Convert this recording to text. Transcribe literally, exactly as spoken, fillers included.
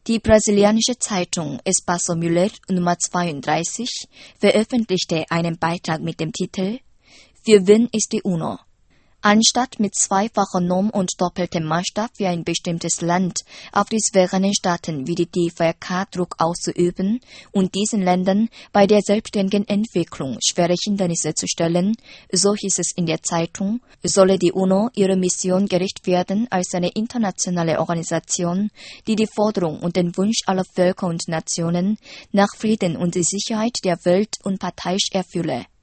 Die brasilianische Zeitung Espaço Mulher Nummer zweiunddreißig veröffentlichte einen Beitrag mit dem Titel »Für wen ist die UNO?« Anstatt mit zweifacher Norm und doppeltem Maßstab für ein bestimmtes Land auf die souveränen Staaten wie die D V R K Druck auszuüben und diesen Ländern bei der selbstständigen Entwicklung schwere Hindernisse zu stellen, so hieß es in der Zeitung, solle die UNO ihrer Mission gerecht werden als eine internationale Organisation, die die Forderung und den Wunsch aller Völker und Nationen nach Frieden und die Sicherheit der Welt unparteiisch erfülle.